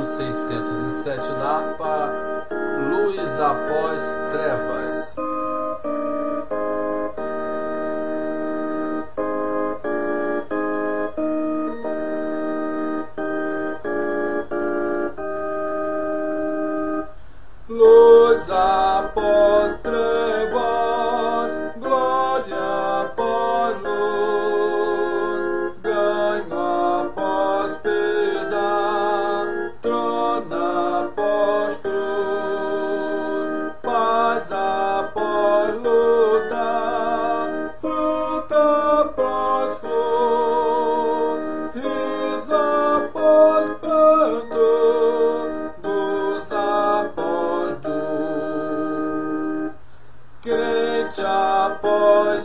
607 da harpa, luz após trevas. Luz após trevas, glória após luz, ganho após perda, trono após cruz, paz após luta, fruta após flor, riso após pranto, luz após crente após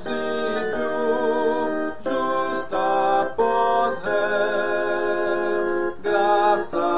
ímpio, justa após ré, graça